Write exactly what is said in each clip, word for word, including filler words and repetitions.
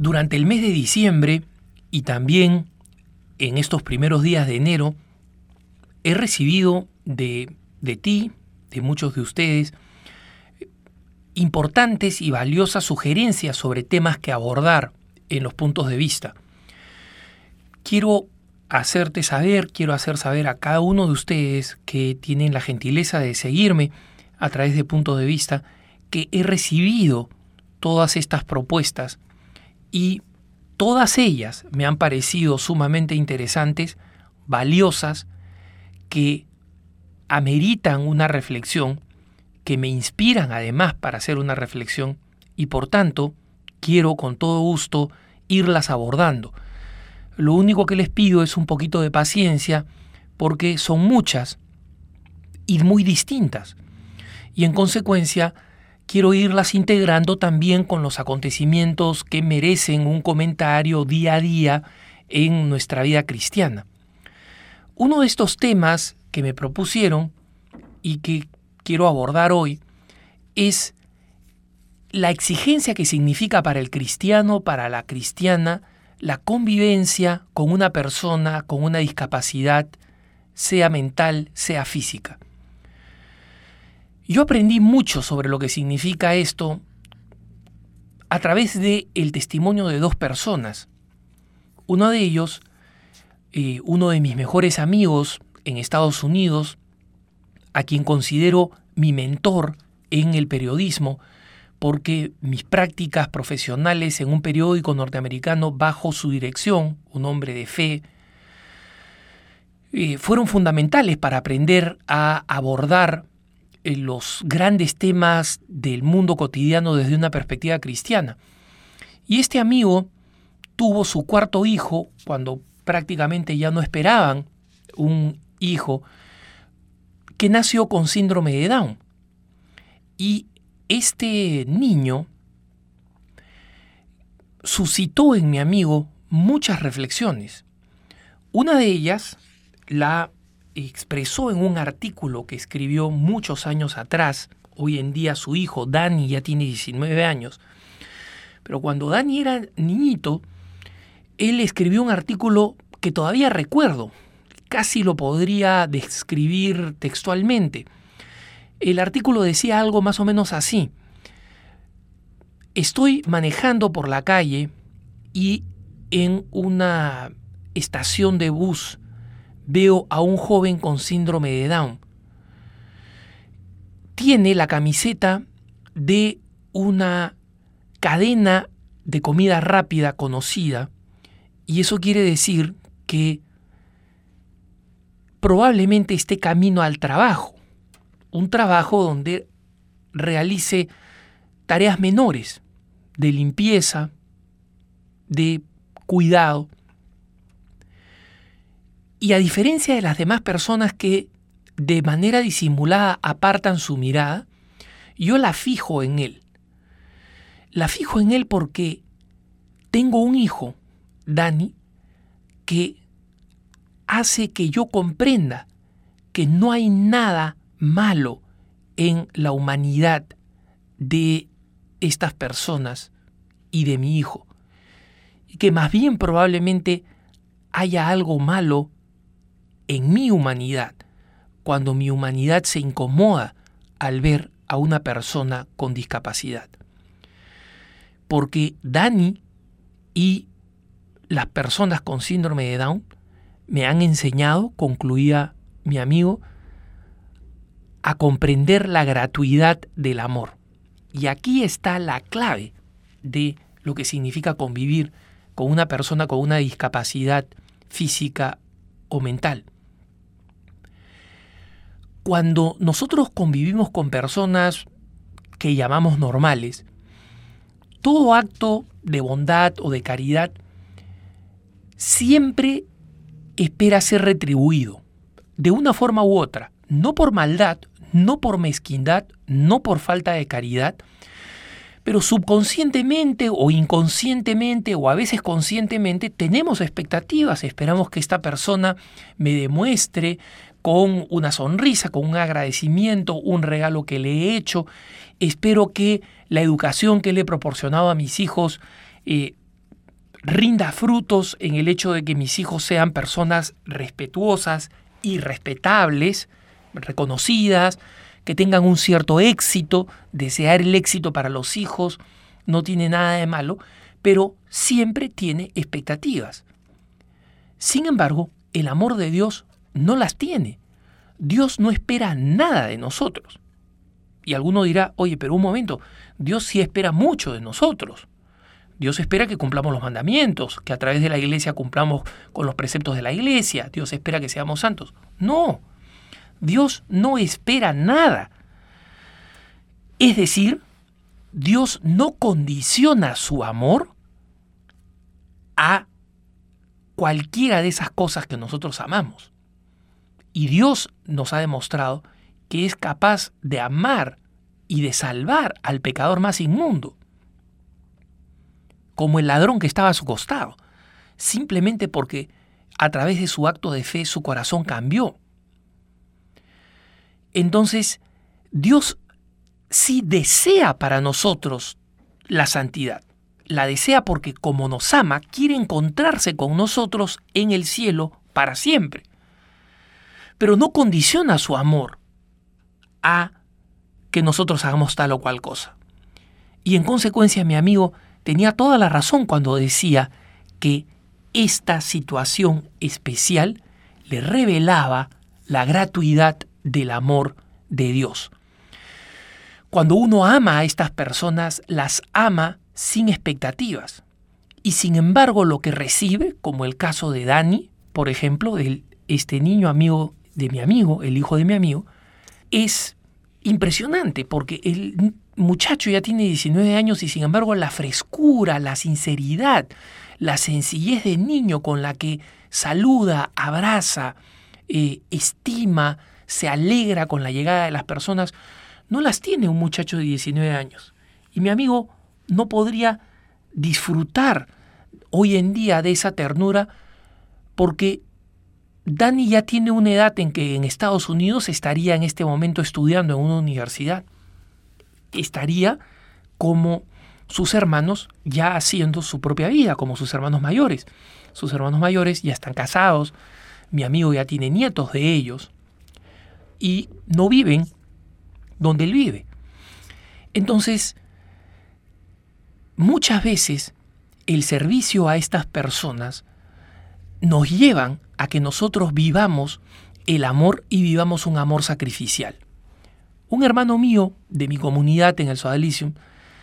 Durante el mes de diciembre y también en estos primeros días de enero, he recibido de, de ti, de muchos de ustedes, importantes y valiosas sugerencias sobre temas que abordar en los puntos de vista. Quiero hacerte saber, quiero hacer saber a cada uno de ustedes que tienen la gentileza de seguirme a través de puntos de vista, que he recibido todas estas propuestas y todas ellas me han parecido sumamente interesantes, valiosas, que ameritan una reflexión, que me inspiran además para hacer una reflexión y por tanto quiero con todo gusto irlas abordando. Lo único que les pido es un poquito de paciencia porque son muchas y muy distintas y en consecuencia quiero irlas integrando también con los acontecimientos que merecen un comentario día a día en nuestra vida cristiana. Uno de estos temas que me propusieron y que quiero abordar hoy es la exigencia que significa para el cristiano, para la cristiana, la convivencia con una persona con una discapacidad, sea mental, sea física. Yo aprendí mucho sobre lo que significa esto a través del testimonio de dos personas. Uno de ellos, eh, uno de mis mejores amigos en Estados Unidos, a quien considero mi mentor en el periodismo, porque mis prácticas profesionales en un periódico norteamericano bajo su dirección, un hombre de fe, eh, fueron fundamentales para aprender a abordar eh, los grandes temas del mundo cotidiano desde una perspectiva cristiana. Y este amigo tuvo su cuarto hijo cuando prácticamente ya no esperaban un hijo, que nació con síndrome de Down. Y este niño suscitó en mi amigo muchas reflexiones. Una de ellas la expresó en un artículo que escribió muchos años atrás. Hoy en día su hijo, Dani, ya tiene diecinueve años. Pero cuando Dani era niñito, él escribió un artículo que todavía recuerdo. Casi lo podría describir textualmente. El artículo decía algo más o menos así. Estoy manejando por la calle y en una estación de bus veo a un joven con síndrome de Down. Tiene la camiseta de una cadena de comida rápida conocida y eso quiere decir que probablemente esté camino al trabajo, un trabajo donde realice tareas menores de limpieza, de cuidado. Y a diferencia de las demás personas que de manera disimulada apartan su mirada, yo la fijo en él. La fijo en él porque tengo un hijo, Dani, que hace que yo comprenda que no hay nada malo en la humanidad de estas personas y de mi hijo. Y que más bien probablemente haya algo malo en mi humanidad, cuando mi humanidad se incomoda al ver a una persona con discapacidad. Porque Dani y las personas con síndrome de Down me han enseñado, concluía mi amigo, a comprender la gratuidad del amor. Y aquí está la clave de lo que significa convivir con una persona con una discapacidad física o mental. Cuando nosotros convivimos con personas que llamamos normales, todo acto de bondad o de caridad siempre espera ser retribuido, de una forma u otra, no por maldad, no por mezquindad, no por falta de caridad, pero subconscientemente o inconscientemente o a veces conscientemente tenemos expectativas, esperamos que esta persona me demuestre con una sonrisa, con un agradecimiento, un regalo que le he hecho, espero que la educación que le he proporcionado a mis hijos eh, rinda frutos en el hecho de que mis hijos sean personas respetuosas y respetables, reconocidas, que tengan un cierto éxito. Desear el éxito para los hijos no tiene nada de malo, pero siempre tiene expectativas. Sin embargo, el amor de Dios no las tiene. Dios no espera nada de nosotros. Y alguno dirá, oye, pero un momento, Dios sí espera mucho de nosotros. Dios espera que cumplamos los mandamientos, que a través de la iglesia cumplamos con los preceptos de la iglesia. Dios espera que seamos santos. No, Dios no espera nada. Es decir, Dios no condiciona su amor a cualquiera de esas cosas que nosotros amamos. Y Dios nos ha demostrado que es capaz de amar y de salvar al pecador más inmundo, como el ladrón que estaba a su costado, simplemente porque a través de su acto de fe su corazón cambió. Entonces, Dios sí desea para nosotros la santidad. La desea porque, como nos ama, quiere encontrarse con nosotros en el cielo para siempre. Pero no condiciona su amor a que nosotros hagamos tal o cual cosa. Y en consecuencia, mi amigo tenía toda la razón cuando decía que esta situación especial le revelaba la gratuidad del amor de Dios. Cuando uno ama a estas personas, las ama sin expectativas. Y sin embargo, lo que recibe, como el caso de Dani, por ejemplo, de este niño amigo de mi amigo, el hijo de mi amigo, es impresionante, porque el muchacho ya tiene diecinueve años y sin embargo la frescura, la sinceridad, la sencillez de niño con la que saluda, abraza, eh, estima, se alegra con la llegada de las personas, no las tiene un muchacho de diecinueve años. Y mi amigo no podría disfrutar hoy en día de esa ternura porque Dani ya tiene una edad en que en Estados Unidos estaría en este momento estudiando en una universidad. Estaría como sus hermanos ya haciendo su propia vida, como sus hermanos mayores. Sus hermanos mayores ya están casados, mi amigo ya tiene nietos de ellos y no viven donde él vive. Entonces, muchas veces el servicio a estas personas nos llevan a que nosotros vivamos el amor y vivamos un amor sacrificial. Un hermano mío de mi comunidad en el Sodalicium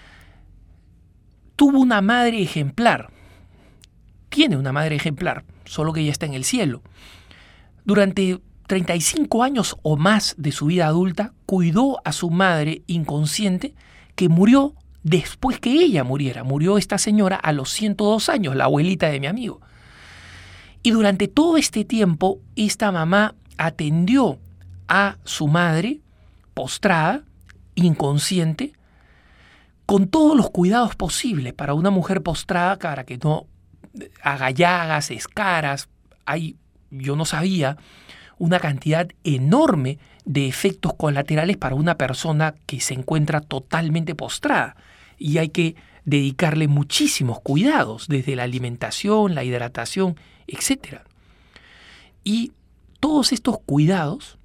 tuvo una madre ejemplar. Tiene una madre ejemplar, solo que ella está en el cielo. Durante treinta y cinco años o más de su vida adulta, cuidó a su madre inconsciente que murió después que ella muriera. Murió esta señora a los ciento dos años, la abuelita de mi amigo. Y durante todo este tiempo, esta mamá atendió a su madre postrada, inconsciente, con todos los cuidados posibles para una mujer postrada, para que no haga llagas, escaras. Hay, yo no sabía, una cantidad enorme de efectos colaterales para una persona que se encuentra totalmente postrada. Y hay que dedicarle muchísimos cuidados, desde la alimentación, la hidratación, etcétera. Y todos estos cuidados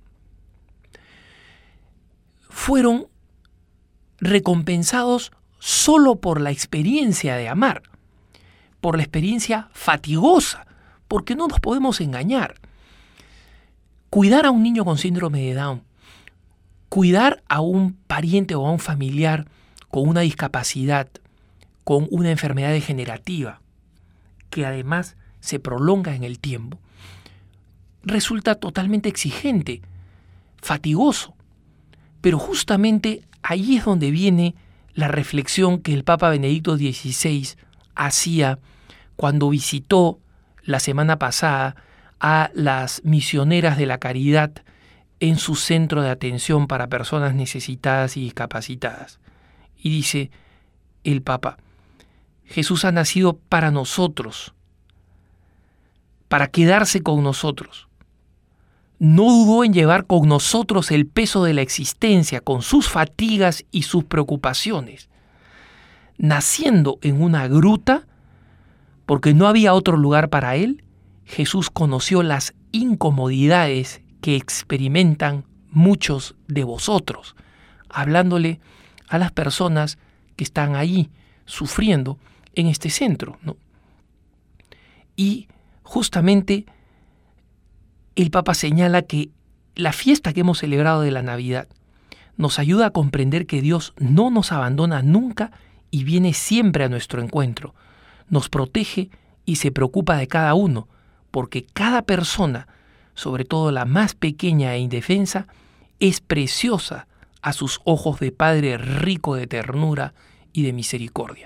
fueron recompensados solo por la experiencia de amar, por la experiencia fatigosa, porque no nos podemos engañar. Cuidar a un niño con síndrome de Down, cuidar a un pariente o a un familiar con una discapacidad, con una enfermedad degenerativa, que además se prolonga en el tiempo, resulta totalmente exigente, fatigoso. Pero justamente ahí es donde viene la reflexión que el Papa Benedicto dieciséis hacía cuando visitó la semana pasada a las misioneras de la caridad en su centro de atención para personas necesitadas y discapacitadas. Y dice el Papa: Jesús ha nacido para nosotros, para quedarse con nosotros. No dudó en llevar con nosotros el peso de la existencia, con sus fatigas y sus preocupaciones. Naciendo en una gruta, porque no había otro lugar para él, Jesús conoció las incomodidades que experimentan muchos de vosotros, hablándole a las personas que están ahí sufriendo en este centro, ¿no? Y justamente el Papa señala que la fiesta que hemos celebrado de la Navidad nos ayuda a comprender que Dios no nos abandona nunca y viene siempre a nuestro encuentro. Nos protege y se preocupa de cada uno, porque cada persona, sobre todo la más pequeña e indefensa, es preciosa a sus ojos de Padre rico de ternura y de misericordia.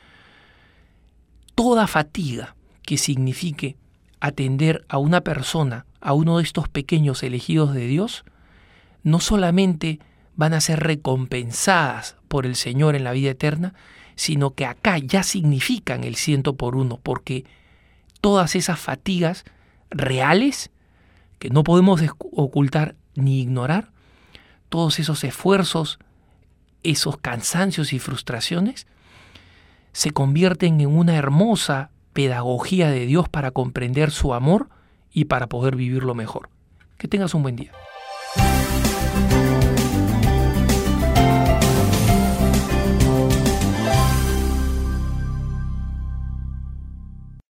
Toda fatiga que signifique atender a una persona, a uno de estos pequeños elegidos de Dios, no solamente van a ser recompensadas por el Señor en la vida eterna, sino que acá ya significan el ciento por uno, porque todas esas fatigas reales, que no podemos ocultar ni ignorar, todos esos esfuerzos, esos cansancios y frustraciones, se convierten en una hermosa pedagogía de Dios para comprender su amor y para poder vivirlo mejor. Que tengas un buen día.